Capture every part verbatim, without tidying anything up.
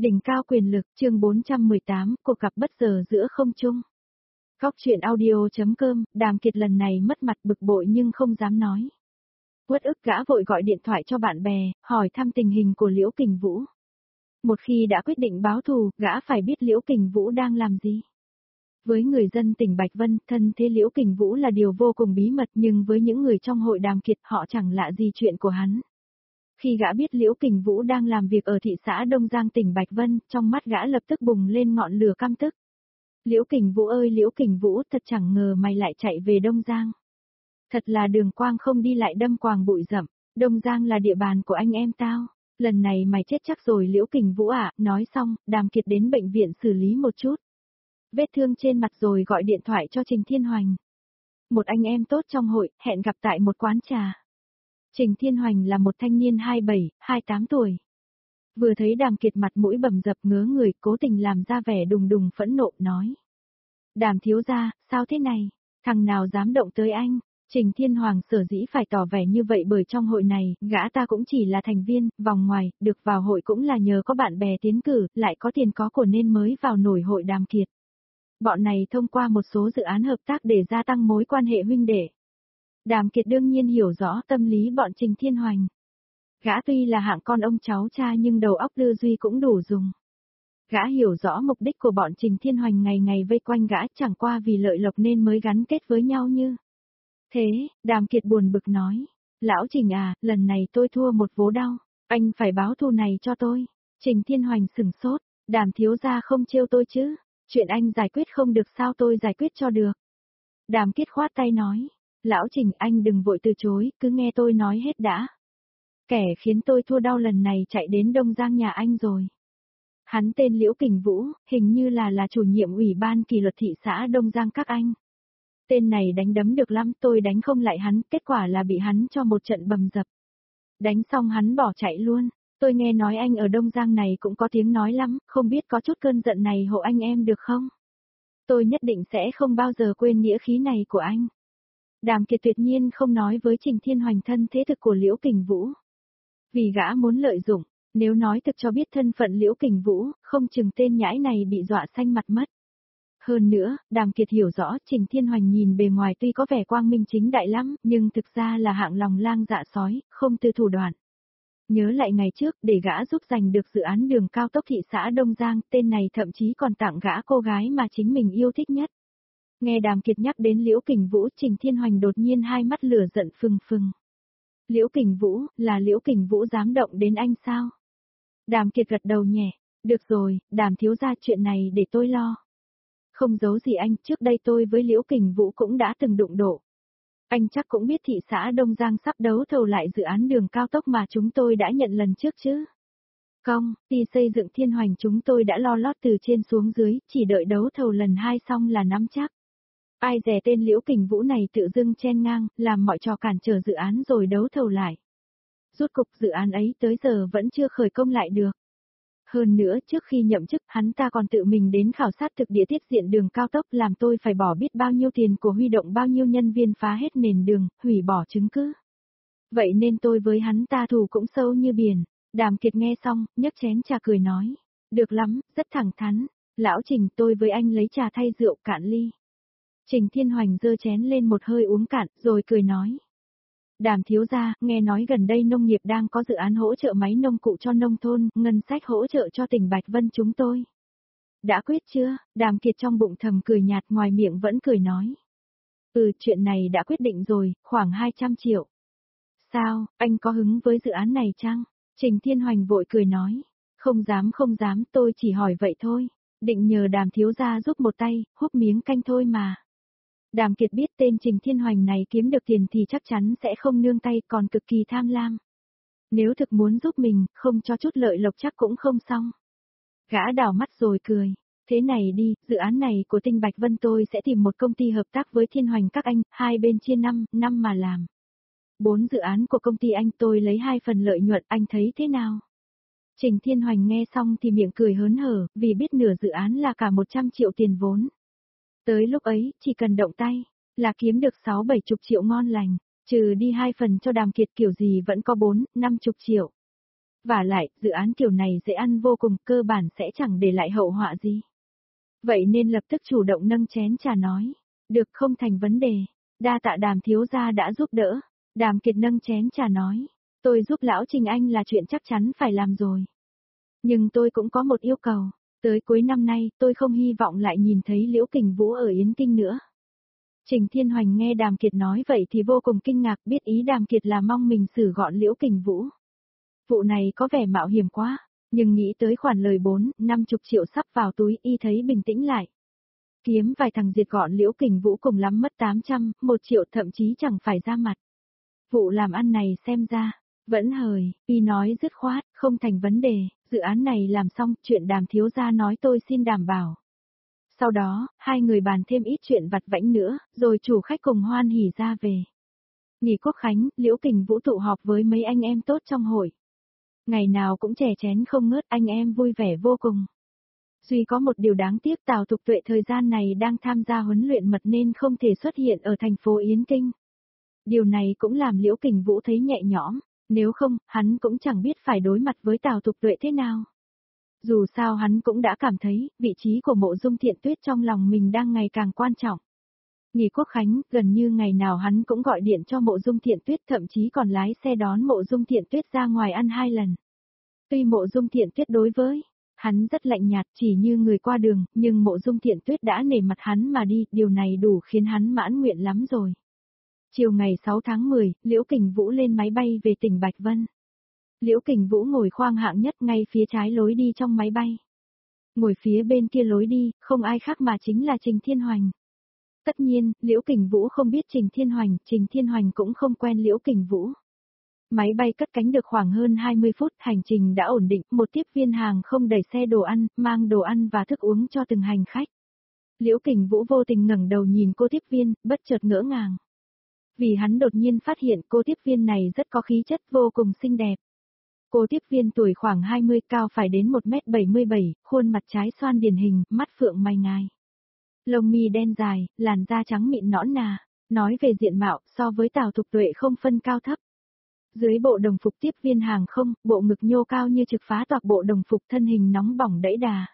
Đỉnh cao quyền lực, chương bốn trăm mười tám, cuộc gặp bất ngờ giữa không trung. Góc truyện audio.com, Đàm Kiệt lần này mất mặt bực bội nhưng không dám nói. Uất ức gã vội gọi điện thoại cho bạn bè, hỏi thăm tình hình của Liễu Kình Vũ. Một khi đã quyết định báo thù, gã phải biết Liễu Kình Vũ đang làm gì. Với người dân tỉnh Bạch Vân, thân thế Liễu Kình Vũ là điều vô cùng bí mật, nhưng với những người trong hội Đàm Kiệt họ chẳng lạ gì chuyện của hắn. Khi gã biết Liễu Kình Vũ đang làm việc ở thị xã Đông Giang tỉnh Bạch Vân, trong mắt gã lập tức bùng lên ngọn lửa căm tức. Liễu Kình Vũ ơi Liễu Kình Vũ, thật chẳng ngờ mày lại chạy về Đông Giang. Thật là đường quang không đi lại đâm quàng bụi rậm, Đông Giang là địa bàn của anh em tao, lần này mày chết chắc rồi Liễu Kình Vũ ạ. Nói xong, Đàm Kiệt đến bệnh viện xử lý một chút vết thương trên mặt rồi gọi điện thoại cho Trình Thiên Hoành. Một anh em tốt trong hội, hẹn gặp tại một quán trà. Trình Thiên Hoành là một thanh niên hai mươi bảy, hai mươi tám tuổi. Vừa thấy Đàm Kiệt mặt mũi bầm dập ngớ người, cố tình làm ra vẻ đùng đùng phẫn nộ, nói. Đàm thiếu gia, sao thế này? Thằng nào dám động tới anh? Trình Thiên Hoàng sở dĩ phải tỏ vẻ như vậy bởi trong hội này, gã ta cũng chỉ là thành viên, vòng ngoài, được vào hội cũng là nhờ có bạn bè tiến cử, lại có tiền có của nên mới vào nổi hội Đàm Kiệt. Bọn này thông qua một số dự án hợp tác để gia tăng mối quan hệ huynh đệ. Đàm Kiệt đương nhiên hiểu rõ tâm lý bọn Trình Thiên Hoành. Gã tuy là hạng con ông cháu cha nhưng đầu óc tư duy cũng đủ dùng. Gã hiểu rõ mục đích của bọn Trình Thiên Hoành ngày ngày vây quanh gã chẳng qua vì lợi lộc nên mới gắn kết với nhau như. Thế, Đàm Kiệt buồn bực nói. Lão Trình à, lần này tôi thua một vố đau, anh phải báo thù này cho tôi. Trình Thiên Hoành sửng sốt, Đàm thiếu gia không trêu tôi chứ, chuyện anh giải quyết không được sao tôi giải quyết cho được. Đàm Kiệt khoát tay nói. Lão Trình anh đừng vội từ chối, cứ nghe tôi nói hết đã. Kẻ khiến tôi thua đau lần này chạy đến Đông Giang nhà anh rồi. Hắn tên Liễu Kình Vũ, hình như là là chủ nhiệm ủy ban kỷ luật thị xã Đông Giang các anh. Tên này đánh đấm được lắm, tôi đánh không lại hắn, kết quả là bị hắn cho một trận bầm dập. Đánh xong hắn bỏ chạy luôn, tôi nghe nói anh ở Đông Giang này cũng có tiếng nói lắm, không biết có chút cơn giận này hộ anh em được không? Tôi nhất định sẽ không bao giờ quên nghĩa khí này của anh. Đàm Kiệt tuyệt nhiên không nói với Trình Thiên Hoành thân thế thực của Liễu Kình Vũ. Vì gã muốn lợi dụng, nếu nói thực cho biết thân phận Liễu Kình Vũ, không chừng tên nhãi này bị dọa xanh mặt mất. Hơn nữa, Đàm Kiệt hiểu rõ Trình Thiên Hoành nhìn bề ngoài tuy có vẻ quang minh chính đại lắm, nhưng thực ra là hạng lòng lang dạ sói, không từ thủ đoạn. Nhớ lại ngày trước, để gã giúp giành được dự án đường cao tốc thị xã Đông Giang, tên này thậm chí còn tặng gã cô gái mà chính mình yêu thích nhất. Nghe Đàm Kiệt nhắc đến Liễu Kình Vũ, Trình Thiên Hoành đột nhiên hai mắt lửa giận phừng phừng. Liễu Kình Vũ, là Liễu Kình Vũ dám động đến anh sao? Đàm Kiệt gật đầu nhẹ, được rồi, Đàm thiếu gia chuyện này để tôi lo. Không giấu gì anh, trước đây tôi với Liễu Kình Vũ cũng đã từng đụng độ. Anh chắc cũng biết thị xã Đông Giang sắp đấu thầu lại dự án đường cao tốc mà chúng tôi đã nhận lần trước chứ. Công, ty xây dựng Thiên Hoành chúng tôi đã lo lót từ trên xuống dưới, chỉ đợi đấu thầu lần hai xong là nắm chắc. Ai dè tên Liễu Kình Vũ này tự dưng chen ngang, làm mọi trò cản trở dự án rồi đấu thầu lại. Rốt cục dự án ấy tới giờ vẫn chưa khởi công lại được. Hơn nữa, trước khi nhậm chức, hắn ta còn tự mình đến khảo sát thực địa tiết diện đường cao tốc, làm tôi phải bỏ biết bao nhiêu tiền của huy động bao nhiêu nhân viên phá hết nền đường, hủy bỏ chứng cứ. Vậy nên tôi với hắn ta thù cũng sâu như biển. Đàm Kiệt nghe xong, nhấc chén trà cười nói. Được lắm, rất thẳng thắn. Lão Trình, tôi với anh lấy trà thay rượu, cạn ly. Trình Thiên Hoành giơ chén lên một hơi uống cạn, rồi cười nói. Đàm thiếu gia, nghe nói gần đây nông nghiệp đang có dự án hỗ trợ máy nông cụ cho nông thôn, ngân sách hỗ trợ cho tỉnh Bạch Vân chúng tôi. Đã quyết chưa? Đàm Kiệt trong bụng thầm cười nhạt, ngoài miệng vẫn cười nói. Ừ, chuyện này đã quyết định rồi, khoảng hai trăm triệu. Sao, anh có hứng với dự án này chăng? Trình Thiên Hoành vội cười nói. Không dám không dám, tôi chỉ hỏi vậy thôi. Định nhờ Đàm thiếu gia giúp một tay, húp miếng canh thôi mà. Đàm Kiệt biết tên Trình Thiên Hoành này kiếm được tiền thì chắc chắn sẽ không nương tay, còn cực kỳ tham lam. Nếu thực muốn giúp mình, không cho chút lợi lộc chắc cũng không xong. Gã đảo mắt rồi cười. Thế này đi, dự án này của Tinh Bạch Vân tôi sẽ tìm một công ty hợp tác với Thiên Hoành các anh, hai bên chia năm, năm mà làm. Bốn dự án của công ty anh tôi lấy hai phần lợi nhuận, anh thấy thế nào? Trình Thiên Hoành nghe xong thì miệng cười hớn hở, vì biết nửa dự án là cả một trăm triệu tiền vốn. Tới lúc ấy, chỉ cần động tay, là kiếm được sáu bảy chục triệu ngon lành, trừ đi hai phần cho Đàm Kiệt kiểu gì vẫn có bốn, năm chục triệu. Vả lại, dự án kiểu này dễ ăn vô cùng, cơ bản sẽ chẳng để lại hậu họa gì. Vậy nên lập tức chủ động nâng chén trà nói. Được, không thành vấn đề. Đa tạ Đàm thiếu gia đã giúp đỡ. Đàm Kiệt nâng chén trà nói. Tôi giúp lão Trình Anh là chuyện chắc chắn phải làm rồi. Nhưng tôi cũng có một yêu cầu. Tới cuối năm nay, tôi không hy vọng lại nhìn thấy Liễu Kình Vũ ở Yến Kinh nữa. Trình Thiên Hoành nghe Đàm Kiệt nói vậy thì vô cùng kinh ngạc, biết ý Đàm Kiệt là mong mình xử gọn Liễu Kình Vũ. Vụ này có vẻ mạo hiểm quá, nhưng nghĩ tới khoản lời bốn, năm chục triệu sắp vào túi, y thấy bình tĩnh lại. Kiếm vài thằng diệt gọn Liễu Kình Vũ cùng lắm mất tám trăm, một triệu thậm chí chẳng phải ra mặt. Vụ làm ăn này xem ra, vẫn hời, y nói dứt khoát, không thành vấn đề, dự án này làm xong, chuyện Đàm thiếu gia nói tôi xin đảm bảo. Sau đó, hai người bàn thêm ít chuyện vặt vãnh nữa, rồi chủ khách cùng hoan hỉ ra về. Nghỉ Quốc Khánh, Liễu Kình Vũ tụ họp với mấy anh em tốt trong hội. Ngày nào cũng chè chén không ngớt, anh em vui vẻ vô cùng. Duy có một điều đáng tiếc, Tào Thục Tuệ thời gian này đang tham gia huấn luyện mật nên không thể xuất hiện ở thành phố Yến Kinh. Điều này cũng làm Liễu Kình Vũ thấy nhẹ nhõm, nếu không, hắn cũng chẳng biết phải đối mặt với Tào Thục Tuệ thế nào. Dù sao hắn cũng đã cảm thấy, vị trí của Mộ Dung Thiện Tuyết trong lòng mình đang ngày càng quan trọng. Nghỉ Quốc Khánh, gần như ngày nào hắn cũng gọi điện cho Mộ Dung Thiện Tuyết, thậm chí còn lái xe đón Mộ Dung Thiện Tuyết ra ngoài ăn hai lần. Tuy Mộ Dung Thiện Tuyết đối với hắn rất lạnh nhạt, chỉ như người qua đường, nhưng Mộ Dung Thiện Tuyết đã nể mặt hắn mà đi, điều này đủ khiến hắn mãn nguyện lắm rồi. Chiều ngày sáu tháng mười, Liễu Kình Vũ lên máy bay về tỉnh Bạch Vân. Liễu Kình Vũ ngồi khoang hạng nhất ngay phía trái lối đi trong máy bay. Ngồi phía bên kia lối đi, không ai khác mà chính là Trình Thiên Hoành. Tất nhiên, Liễu Kình Vũ không biết Trình Thiên Hoành, Trình Thiên Hoành cũng không quen Liễu Kình Vũ. Máy bay cất cánh được khoảng hơn hai mươi phút, hành trình đã ổn định, một tiếp viên hàng không đẩy xe đồ ăn, mang đồ ăn và thức uống cho từng hành khách. Liễu Kình Vũ vô tình ngẩng đầu nhìn cô tiếp viên, bất chợt ngỡ ngàng. Vì hắn đột nhiên phát hiện cô tiếp viên này rất có khí chất, vô cùng xinh đẹp. Cô tiếp viên tuổi khoảng hai mươi, cao phải đến một mét bảy mươi bảy, khuôn mặt trái xoan điển hình, mắt phượng mày ngài. Lông mi đen dài, làn da trắng mịn nõn nà, nói về diện mạo, so với Tào Thục Tuệ không phân cao thấp. Dưới bộ đồng phục tiếp viên hàng không, bộ ngực nhô cao như trực phá toạc bộ đồng phục, thân hình nóng bỏng đẫy đà.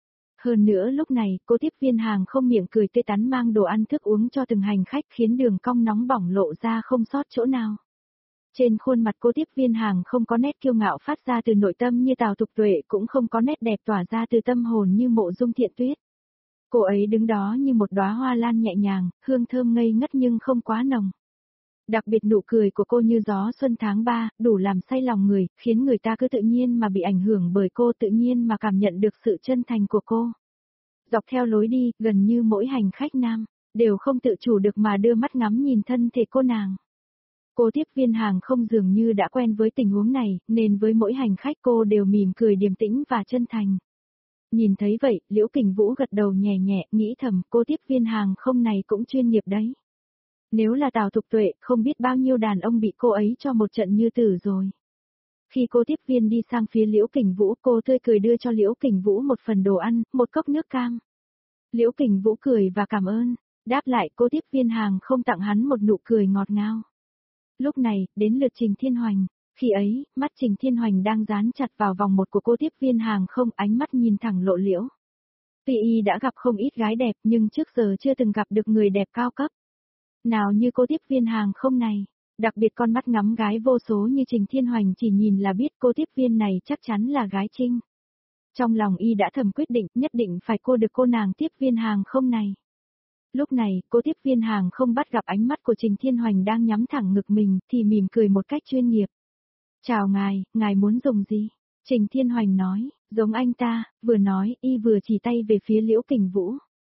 Hơn nữa lúc này, cô tiếp viên hàng không miệng cười tươi tắn mang đồ ăn thức uống cho từng hành khách khiến đường cong nóng bỏng lộ ra không sót chỗ nào. Trên khuôn mặt cô tiếp viên hàng không có nét kiêu ngạo phát ra từ nội tâm như Tào Thục Tuệ, cũng không có nét đẹp tỏa ra từ tâm hồn như Mộ Dung Thiện Tuyết. Cô ấy đứng đó như một đóa hoa lan nhẹ nhàng, hương thơm ngây ngất nhưng không quá nồng. Đặc biệt nụ cười của cô như gió xuân tháng ba, đủ làm say lòng người, khiến người ta cứ tự nhiên mà bị ảnh hưởng bởi cô, tự nhiên mà cảm nhận được sự chân thành của cô. Dọc theo lối đi, gần như mỗi hành khách nam, đều không tự chủ được mà đưa mắt ngắm nhìn thân thể cô nàng. Cô tiếp viên hàng không dường như đã quen với tình huống này, nên với mỗi hành khách cô đều mỉm cười điềm tĩnh và chân thành. Nhìn thấy vậy, Liễu Kình Vũ gật đầu nhẹ nhẹ, nghĩ thầm, cô tiếp viên hàng không này cũng chuyên nghiệp đấy. Nếu là Tào Thục Tuệ, không biết bao nhiêu đàn ông bị cô ấy cho một trận như tử rồi. Khi cô tiếp viên đi sang phía Liễu Kình Vũ, cô tươi cười đưa cho Liễu Kình Vũ một phần đồ ăn, một cốc nước cam. Liễu Kình Vũ cười và cảm ơn, đáp lại cô tiếp viên hàng không tặng hắn một nụ cười ngọt ngào. Lúc này, đến lượt Trình Thiên Hoành. Khi ấy, mắt Trình Thiên Hoành đang dán chặt vào vòng một của cô tiếp viên hàng không, ánh mắt nhìn thẳng lộ liễu. Tuy y đã gặp không ít gái đẹp nhưng trước giờ chưa từng gặp được người đẹp cao cấp. Nào như cô tiếp viên hàng không này, đặc biệt con mắt ngắm gái vô số như Trình Thiên Hoành chỉ nhìn là biết cô tiếp viên này chắc chắn là gái trinh. Trong lòng y đã thầm quyết định nhất định phải cô được cô nàng tiếp viên hàng không này. Lúc này, cô tiếp viên hàng không bắt gặp ánh mắt của Trình Thiên Hoành đang nhắm thẳng ngực mình thì mỉm cười một cách chuyên nghiệp. Chào ngài, ngài muốn dùng gì? Trình Thiên Hoành nói, giống anh ta, vừa nói, y vừa chỉ tay về phía Liễu Kình Vũ.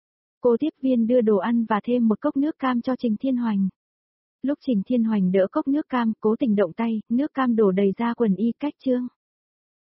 Cô tiếp viên đưa đồ ăn và thêm một cốc nước cam cho Trình Thiên Hoành. Lúc Trình Thiên Hoành đỡ cốc nước cam, cố tình động tay, nước cam đổ đầy ra quần y cách chương.